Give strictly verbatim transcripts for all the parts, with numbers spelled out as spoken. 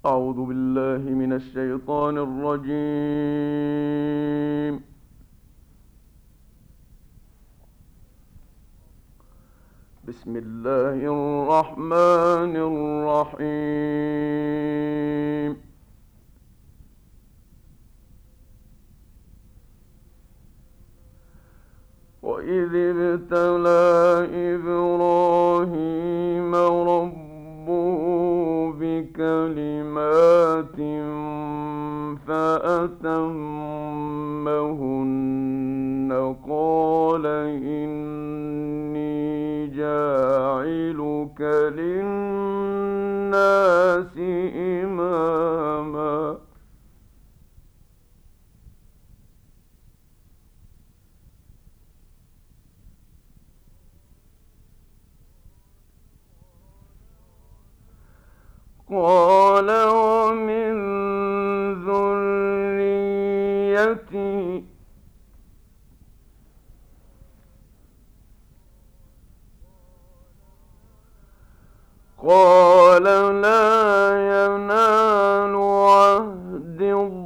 أعوذ بالله من الشيطان الرجيم. بسم الله الرحمن الرحيم. وإذ ابتلى إبراهيم ربه بكلمات فأتمهن قال إني جاعلك للناس إماما. قال ومن ذريتي. قال لا ينال عهد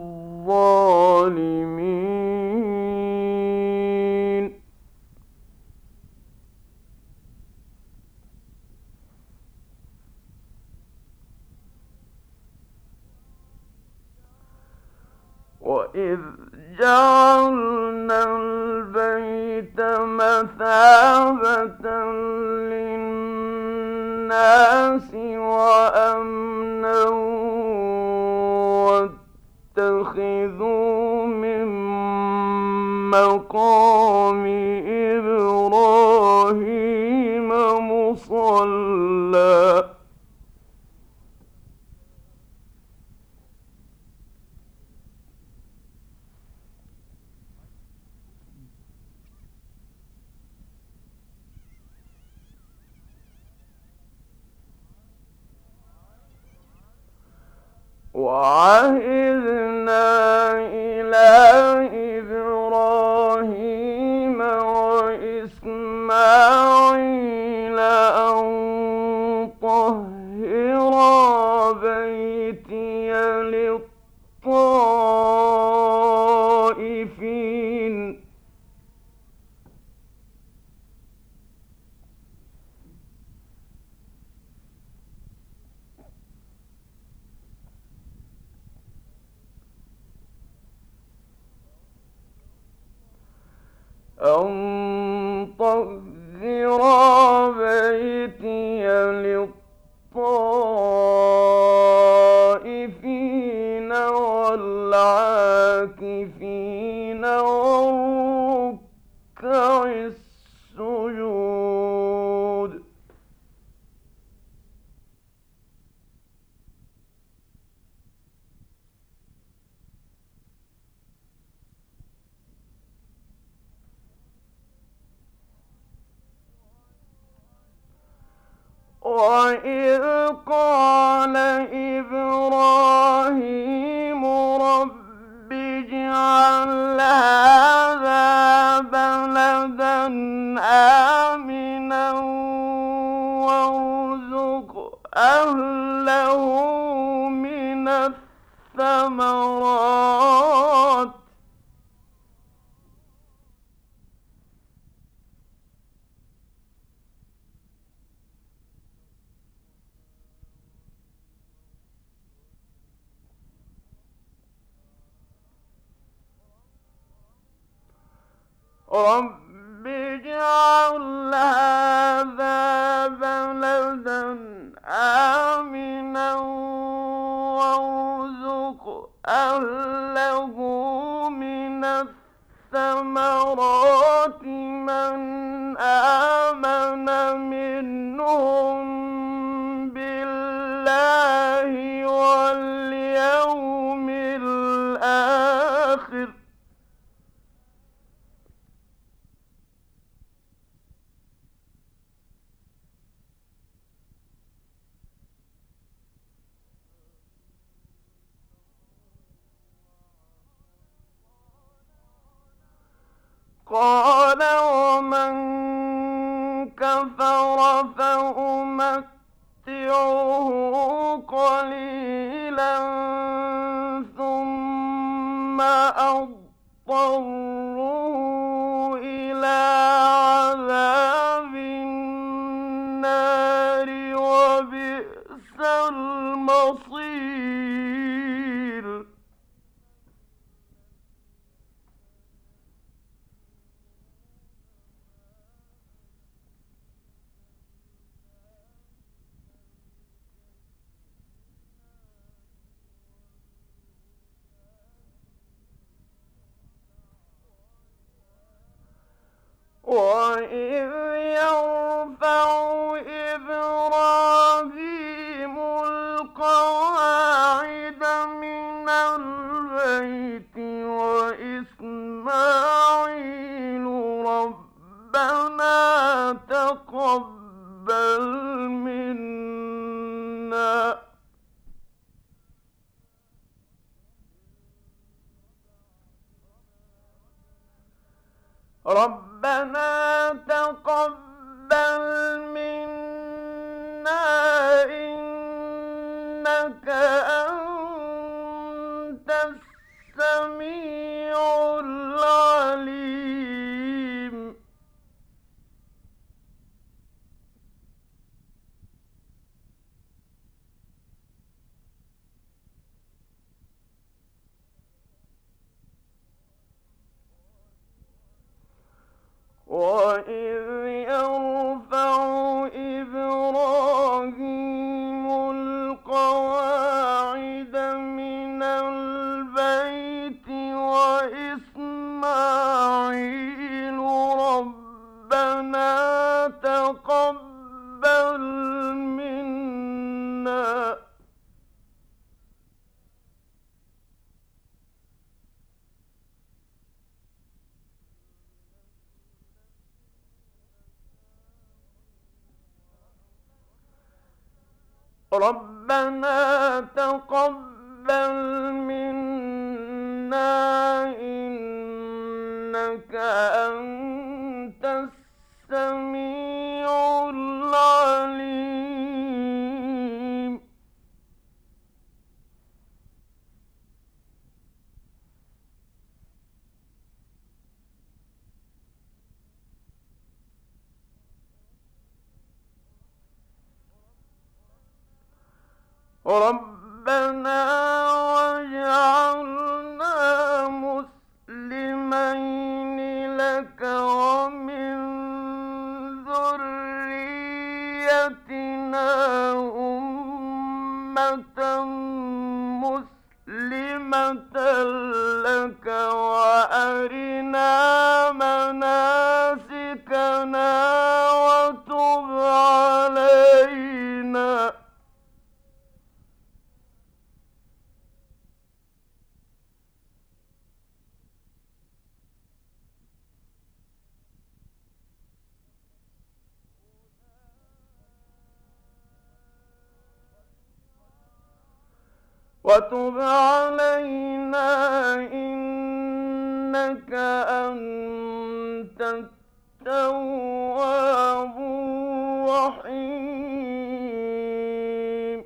الظالمين. وإذ جعلنا البيت مثابة للناس وأمنا واتخذوا من مقام إبراهيم مصلى. وعهدنا إلى إبراهيم وإسماعيل أن طهرا بيتي للطائفين أن طهر بيتي للطائفين والعاكفين والركع السجود. وإذ قال إبراهيم رب اجعل هذا بلدا آمنا وارزق أهله من الثمرات رب اجعل هذا بلدا آمنا وارزق أهله من الثمرات من آمن منهم بالله واليوم الآخر. قال ومن كفر فأمتعه قليلا ثم أضطره إلى عذاب النار وبئس المصير. وَإِذْ يَرْفَعُ إِبْرَاهِيمُ الْقَوَاعِدَ مِنَ الْبَيْتِ وَإِسْمَاعِيلُ رَبَّنَا تَقَبَّلْ مِنَّا رَبَّنَا تَقَبَّلْ مِنَّا إِنَّكَ أَنتَ السَّمِيعُ الْعَلِيمُ. وَإِذْ يَرْفَعُ إِبْرَاهِيمُ الْقَوَاعِدَ مِنَ الْبَيْتِ وَإِسْمَاعِيلُ رَبَّنَا تَقَبَّلْ مِنَّا رَبَّنَا تَقَبَّلْ مِنَّا إِنَّكَ أَنتَ السَّمِيعُ الْعَلِيمُ. رَبَّنَا وَاجْعَلْنَا مُسْلِمَيْنِ لَكَ وَمِن ذُرِّيَّتِنَا أُمَّةً مُّسْلِمَةً لَكَ وَأَرِنَا مَنَاسِكَنَا وَتُبْ عَلَيْنَا وَتُبْ عَلَيْنَا إِنَّكَ أَنتَ التَّوَّابُ الرَّحِيمُ.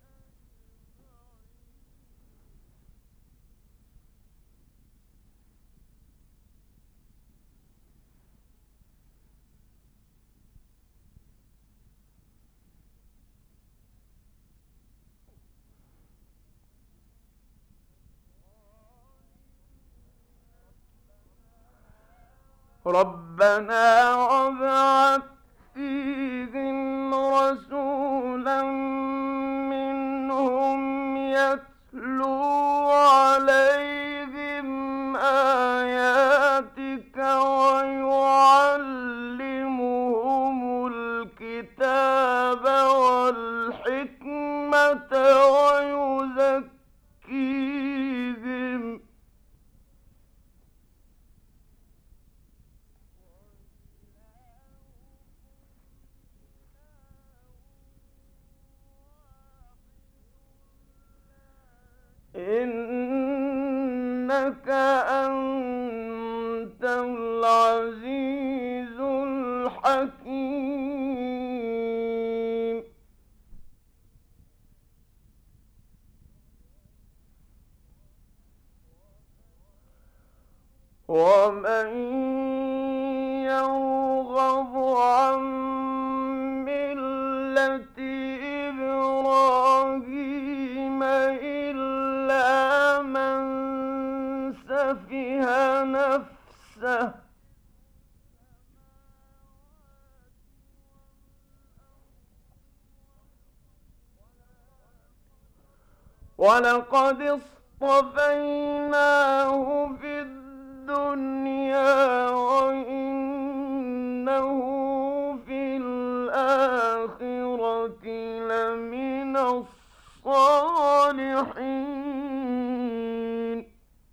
رَبَّنَا وَابْعَثْ فِيهِمْ رَسُولًا مِّنْهُمْ يَتْلُو عَلَيْهِمْ آيَاتِكَ وَيُعَلِّمُهُمُ الْكِتَابَ وَالْحِكْمَةَ وَيُزَكِّيهِمْ ومن يرغب عن ملة إبراهيم إلا من سفه نفسه ولقد اصطفيناه في الدنيا وإنه في الآخرة لمن الصالحين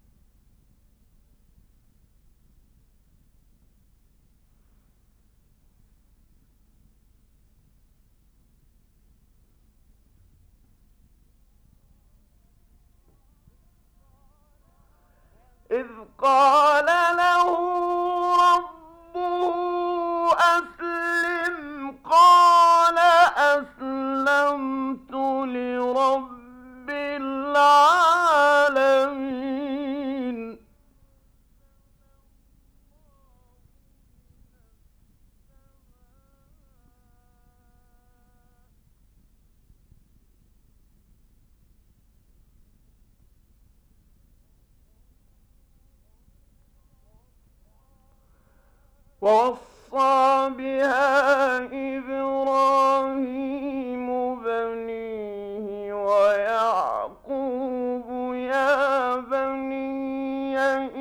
إذ قال له ربه أسلم قال أسلمت لرب العالمين ووصى بها إبراهيم بنيه ويعقوب يا بني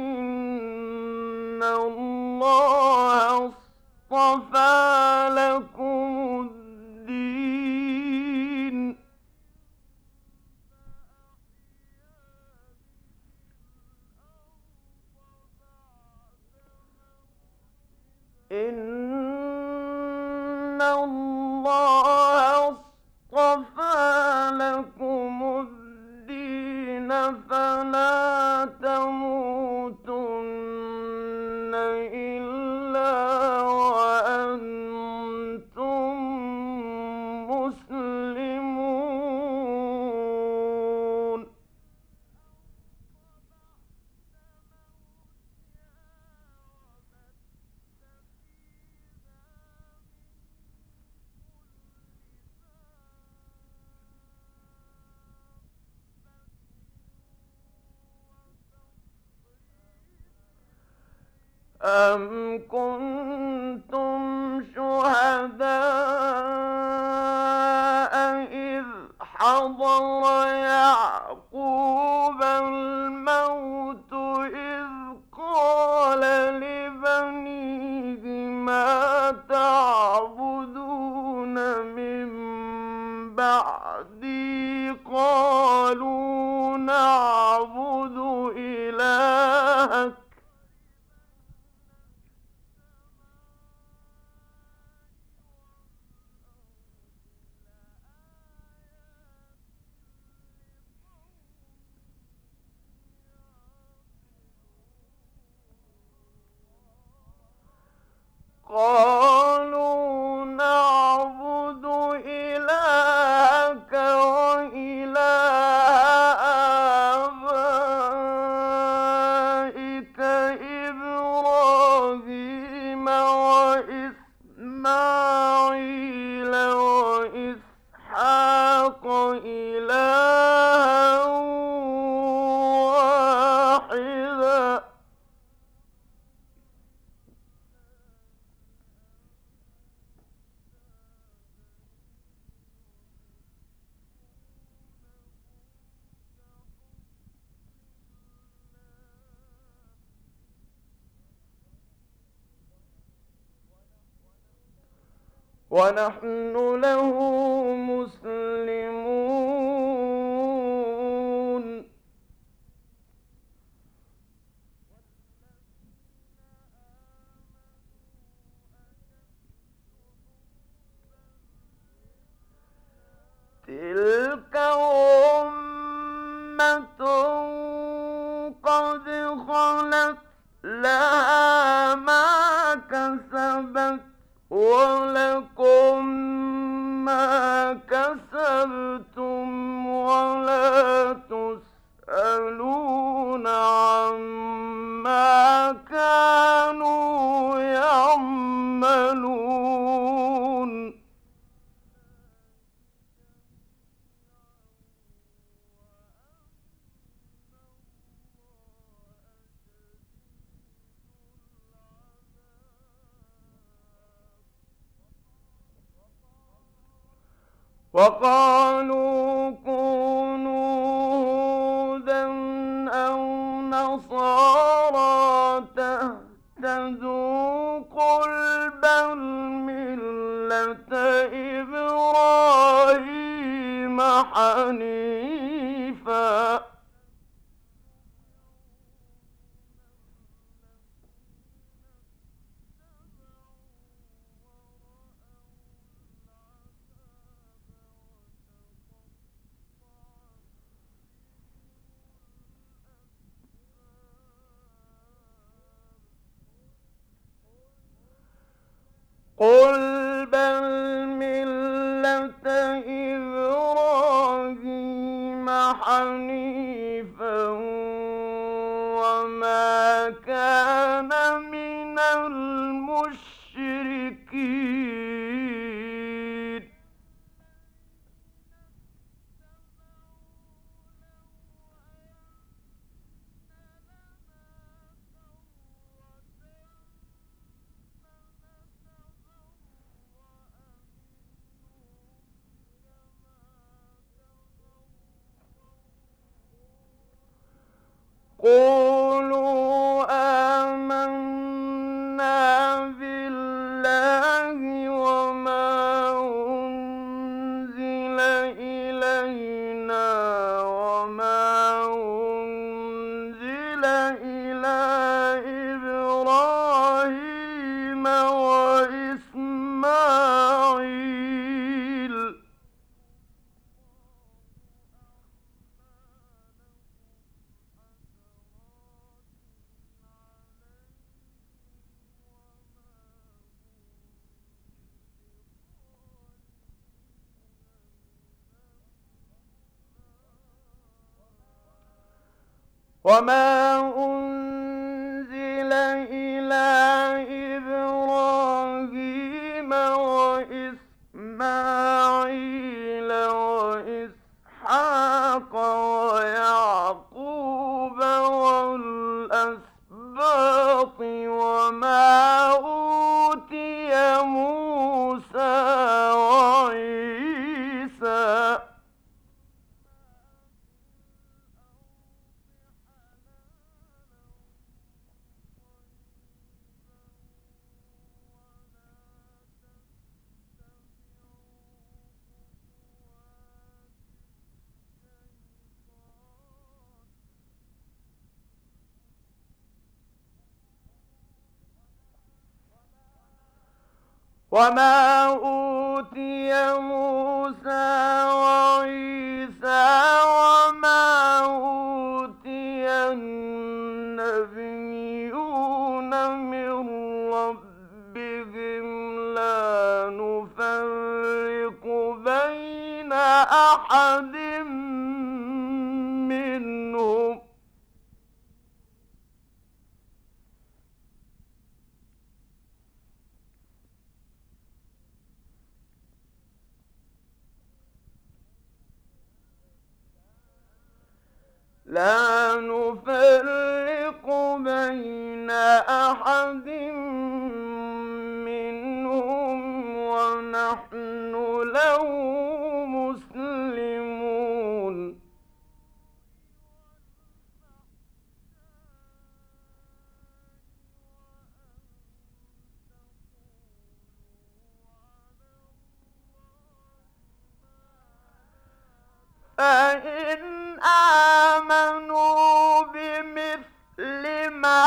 إن الله اصطفى لكم الدين إن الله اصطفى لكم الدين فلا تموتن إلا وأنتم مسلمون أم كنتم شهداء إذ حضر يعقوب الموت إذ قال لبنيه ما تعبدون من بعدي قالوا نعبد إلهك قالوا نعبد إلهك وإله آبائك إبراهيم وإسماعيل وإسحاق إلها واحدا ونحن له مسلمون تلك أمة قد خلت لها ما كسبت ولكم ما كسبتم وقالوا كونوا هودا أو نصارى تهتدوا قل بل ملة إبراهيم حنيفا قل بل ملة إبراهيم حنيفا وما كان من المشركين قولوا آمنا بالله وما أنزل إلينا وما أنزل إلى إبراهيم وإسماعيل وما أنزل إلى إبراهيم وإسماعيل وإسحاق ويعقوب والأسباط وما أوتي موسى وعيسى وما أوتي موسى وعيسى وما أوتي النبيون من ربهم لا نفرق بين أحد منهم لا نفرق بين أحد منهم ونحن له مسلمون فإن آمنوا بمثل ما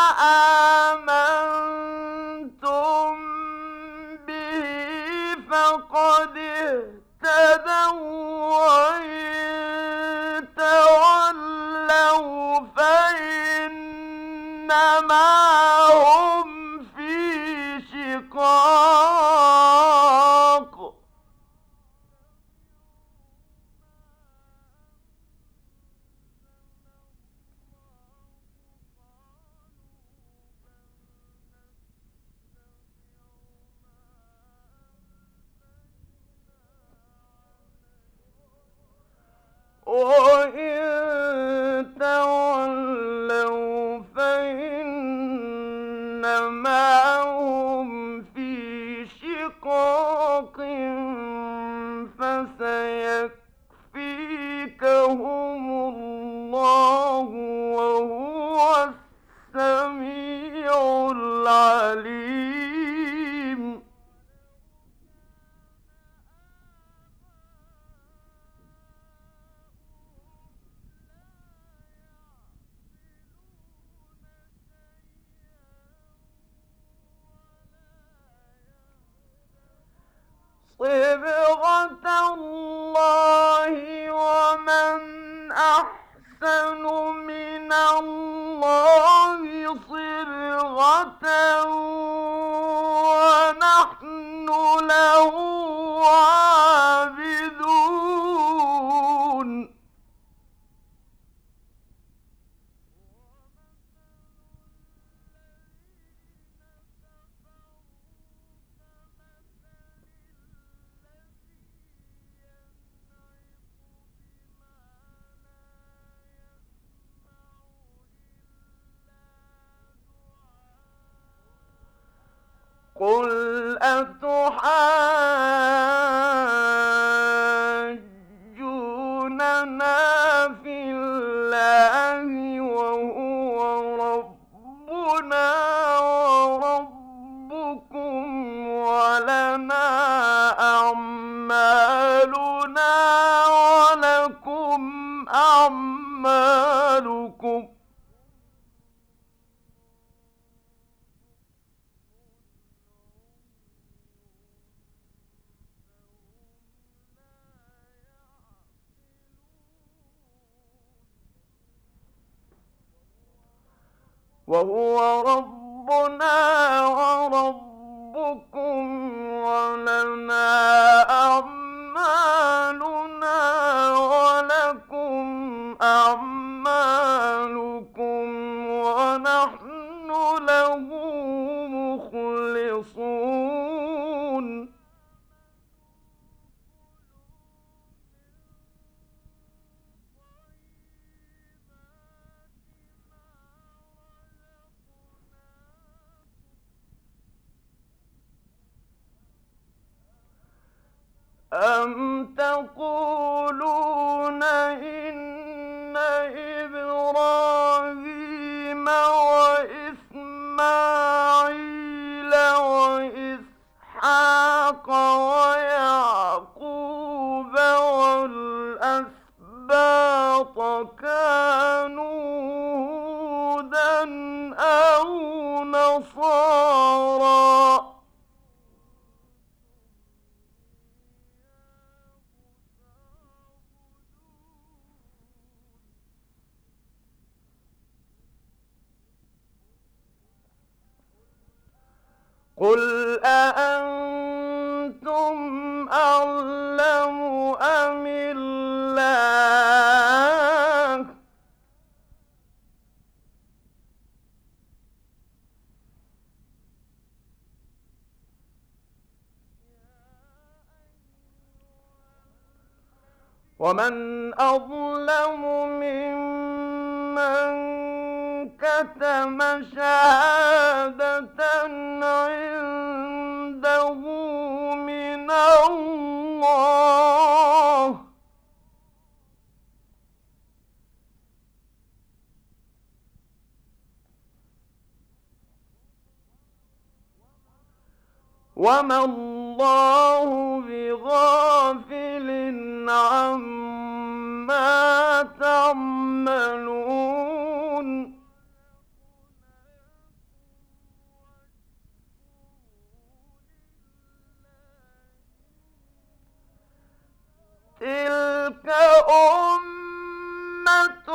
آمنتم به فقد اهتدوا وإن تولوا فإنما هم في شقاق تحاجوننا في الله وهو ربنا وربكم ولنا أعمالنا ولكم أعمالكم وهو ربنا وربكم ولنا أعمالنا ولكم أعمالكم ونحن له مخلصون أم تقولون إن إبراهيم وإسماعيل وإسحاق ويعقوب والأسباط كانوا هودا أو نصارى قل أأنتم أعلم أم الله ومن أظلم ممن كتم شهادة عنده من الله وما الله بغافل عما تعملون تلك أمة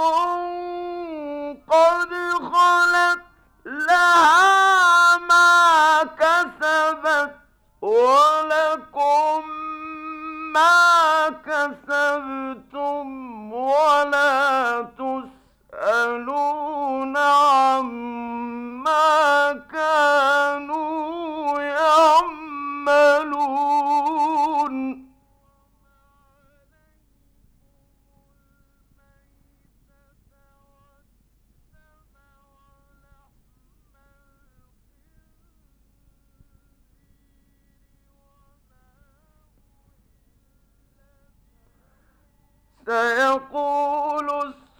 قد خلت لها ما كسبت ولكم ما كسبتم ولا تسألون عما كانوا يعملون سيقول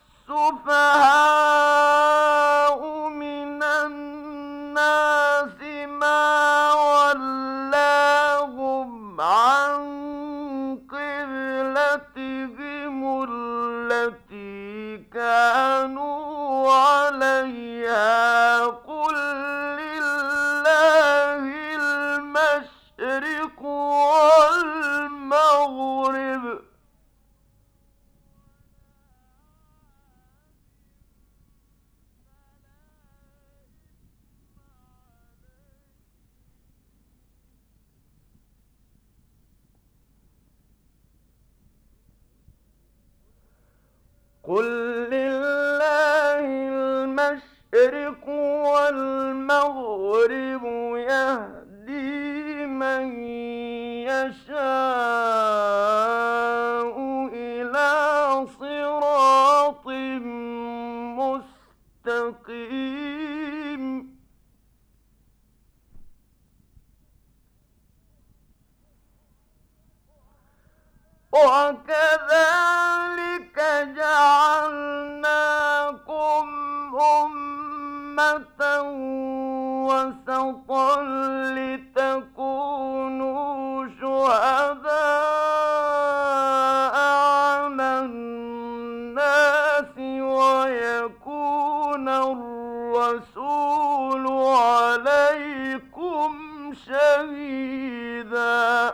السفهاء من الناس ما ولاهم عن قبلتهم التي كانوا عليها قل لله المشرق والمغرب قل لله المشرق والمغرب يهدي من يشاء إلى صراط مستقيم وكذلك جعلناكم أمة وسطا لتكونوا شهداء على الناس ويكون الرسول عليكم شهيدا.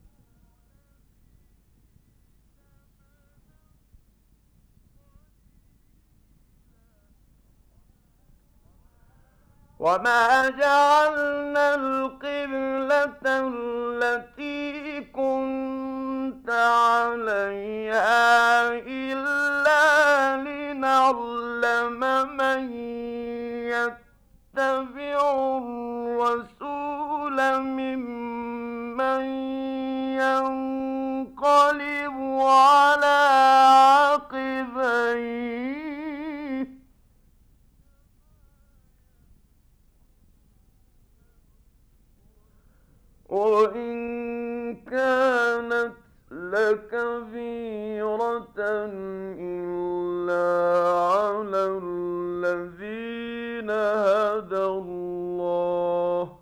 وما جعلنا القبلة التي كنت عليها إلا لنعلم من يتبع الرسول ممن ينقلب على عقبيه، وإن كانت لكبيرة إلا على الذين هدى الله،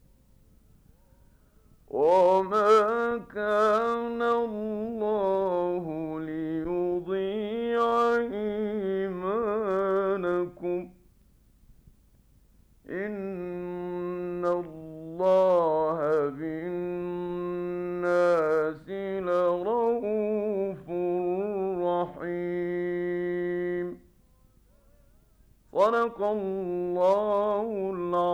وما كان الله ليضيع إيمانكم، إن الله بالناس لرءوف رحيم. صدق الله العظيم.